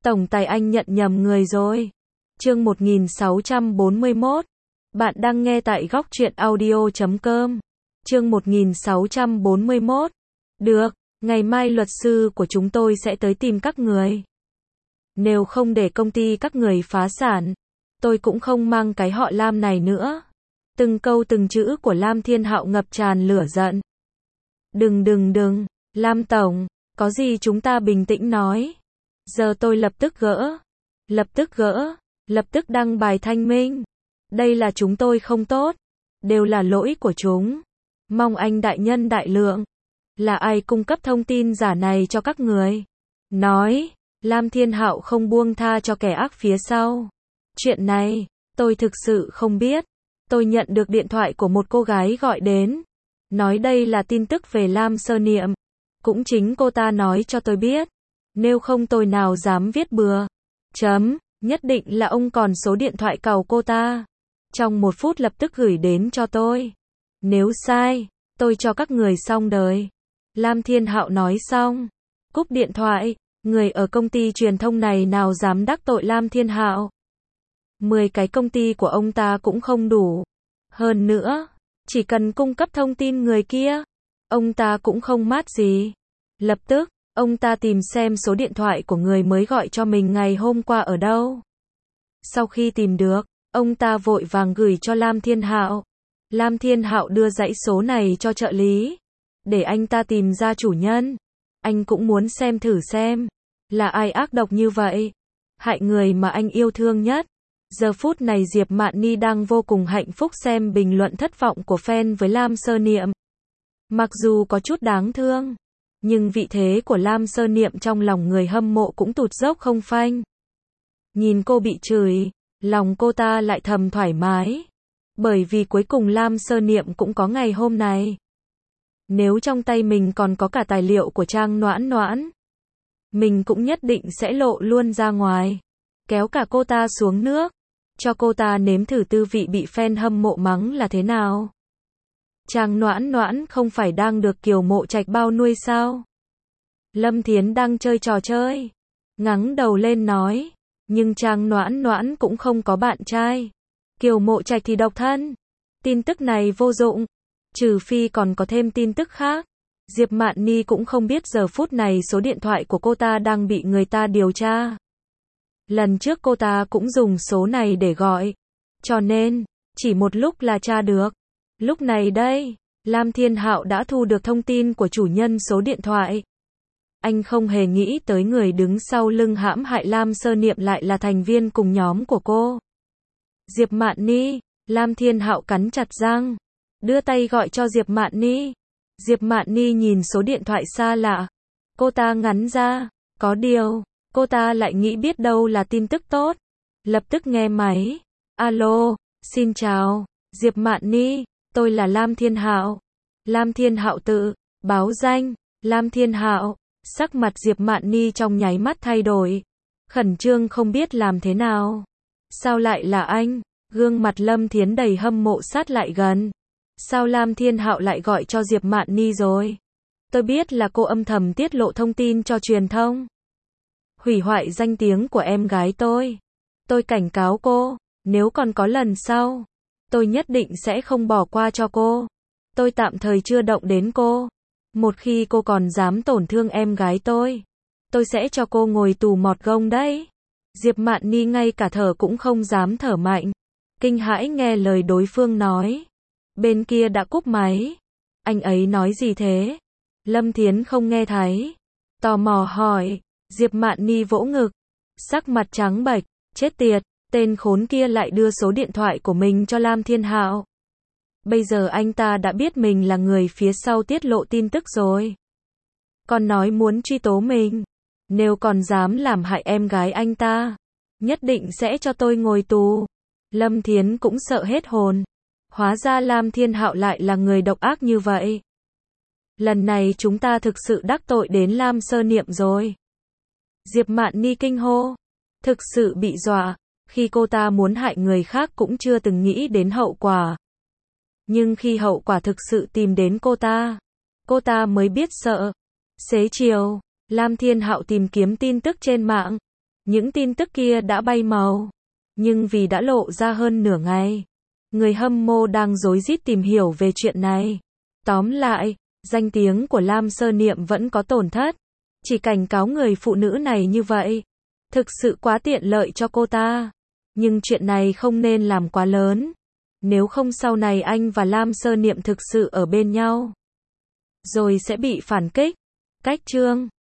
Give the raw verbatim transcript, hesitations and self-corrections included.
Tổng tài anh nhận nhầm người rồi. Chương một nghìn sáu trăm bốn mươi mốt. Bạn đang nghe tại góc truyện audio chấm com. Chương một nghìn sáu trăm bốn mươi mốt. Được, ngày mai luật sư của chúng tôi sẽ tới tìm các người. Nếu không để công ty các người phá sản, tôi cũng không mang cái họ Lam này nữa. Từng câu từng chữ của Lam Thiên Hạo ngập tràn lửa giận. Đừng đừng đừng, Lam Tổng, có gì chúng ta bình tĩnh nói. Giờ tôi lập tức gỡ, lập tức gỡ, lập tức đăng bài thanh minh. Đây là chúng tôi không tốt, đều là lỗi của chúng. Mong anh đại nhân đại lượng. Là ai cung cấp thông tin giả này cho các người? Nói, Lam Thiên Hạo không buông tha cho kẻ ác phía sau. Chuyện này, tôi thực sự không biết. Tôi nhận được điện thoại của một cô gái gọi đến. Nói đây là tin tức về Lam Sơ Niệm. Cũng chính cô ta nói cho tôi biết. Nếu không tôi nào dám viết bừa. Chấm, nhất định là ông còn số điện thoại càu cô ta. Trong một phút lập tức gửi đến cho tôi. Nếu sai, tôi cho các người xong đời. Lam Thiên Hạo nói xong. Cúp điện thoại, người ở công ty truyền thông này nào dám đắc tội Lam Thiên Hạo. Mười cái công ty của ông ta cũng không đủ. Hơn nữa, chỉ cần cung cấp thông tin người kia, ông ta cũng không mát gì. Lập tức, ông ta tìm xem số điện thoại của người mới gọi cho mình ngày hôm qua ở đâu. Sau khi tìm được, ông ta vội vàng gửi cho Lam Thiên Hạo. Lam Thiên Hạo đưa dãy số này cho trợ lý, để anh ta tìm ra chủ nhân. Anh cũng muốn xem thử xem, là ai ác độc như vậy, hại người mà anh yêu thương nhất. Giờ phút này Diệp Mạn Ni đang vô cùng hạnh phúc xem bình luận thất vọng của fan với Lam Sơ Niệm. Mặc dù có chút đáng thương, nhưng vị thế của Lam Sơ Niệm trong lòng người hâm mộ cũng tụt dốc không phanh. Nhìn cô bị chửi, lòng cô ta lại thầm thoải mái. Bởi vì cuối cùng Lam Sơ Niệm cũng có ngày hôm nay. Nếu trong tay mình còn có cả tài liệu của Trang Noãn Noãn, mình cũng nhất định sẽ lộ luôn ra ngoài. Kéo cả cô ta xuống nước, cho cô ta nếm thử tư vị bị fan hâm mộ mắng là thế nào. Trang Noãn Noãn không phải đang được Kiều Mộ Trạch bao nuôi sao? Lâm Thiến đang chơi trò chơi, ngẩng đầu lên nói, nhưng Trang Noãn Noãn cũng không có bạn trai. Kiều Mộ Trạch thì độc thân. Tin tức này vô dụng, trừ phi còn có thêm tin tức khác. Diệp Mạn Ni cũng không biết giờ phút này số điện thoại của cô ta đang bị người ta điều tra. Lần trước cô ta cũng dùng số này để gọi, cho nên, chỉ một lúc là tra được. Lúc này đây, Lam Thiên Hạo đã thu được thông tin của chủ nhân số điện thoại. Anh không hề nghĩ tới người đứng sau lưng hãm hại Lam Sơ Niệm lại là thành viên cùng nhóm của cô. Diệp Mạn Ni, Lam Thiên Hạo cắn chặt răng, đưa tay gọi cho Diệp Mạn Ni. Diệp Mạn Ni nhìn số điện thoại xa lạ, cô ta ngắn ra, có điều, cô ta lại nghĩ biết đâu là tin tức tốt. Lập tức nghe máy. Alo, xin chào, Diệp Mạn Ni, tôi là Lam Thiên Hạo. Lam Thiên Hạo tự báo danh. Lam Thiên Hạo, sắc mặt Diệp Mạn Ni trong nháy mắt thay đổi, khẩn trương không biết làm thế nào. Sao lại là anh? Gương mặt Lâm Thiến đầy hâm mộ sát lại gần. Sao Lam Thiên Hạo lại gọi cho Diệp Mạn Ni rồi? Tôi biết là cô âm thầm tiết lộ thông tin cho truyền thông, hủy hoại danh tiếng của em gái tôi. Tôi cảnh cáo cô, nếu còn có lần sau, tôi nhất định sẽ không bỏ qua cho cô. Tôi tạm thời chưa động đến cô. Một khi cô còn dám tổn thương em gái tôi, tôi sẽ cho cô ngồi tù mọt gông đấy. Diệp Mạn Ni ngay cả thở cũng không dám thở mạnh. Kinh hãi nghe lời đối phương nói. Bên kia đã cúp máy. Anh ấy nói gì thế? Lâm Thiến không nghe thấy, tò mò hỏi. Diệp Mạn Ni vỗ ngực, sắc mặt trắng bệch, chết tiệt, tên khốn kia lại đưa số điện thoại của mình cho Lam Thiên Hạo. Bây giờ anh ta đã biết mình là người phía sau tiết lộ tin tức rồi. Còn nói muốn truy tố mình. Nếu còn dám làm hại em gái anh ta, nhất định sẽ cho tôi ngồi tù. Lâm Thiến cũng sợ hết hồn. Hóa ra Lam Thiên Hạo lại là người độc ác như vậy. Lần này chúng ta thực sự đắc tội đến Lam Sơ Niệm rồi. Diệp Mạn Ni kinh hô, thực sự bị dọa. Khi cô ta muốn hại người khác cũng chưa từng nghĩ đến hậu quả. Nhưng khi hậu quả thực sự tìm đến cô ta, cô ta mới biết sợ. Xế chiều, Lam Thiên Hạo tìm kiếm tin tức trên mạng. Những tin tức kia đã bay màu. Nhưng vì đã lộ ra hơn nửa ngày, người hâm mộ đang rối rít tìm hiểu về chuyện này. Tóm lại, danh tiếng của Lam Sơ Niệm vẫn có tổn thất. Chỉ cảnh cáo người phụ nữ này như vậy, thực sự quá tiện lợi cho cô ta. Nhưng chuyện này không nên làm quá lớn. Nếu không sau này anh và Lam Sơ Niệm thực sự ở bên nhau, rồi sẽ bị phản kích. Cách chương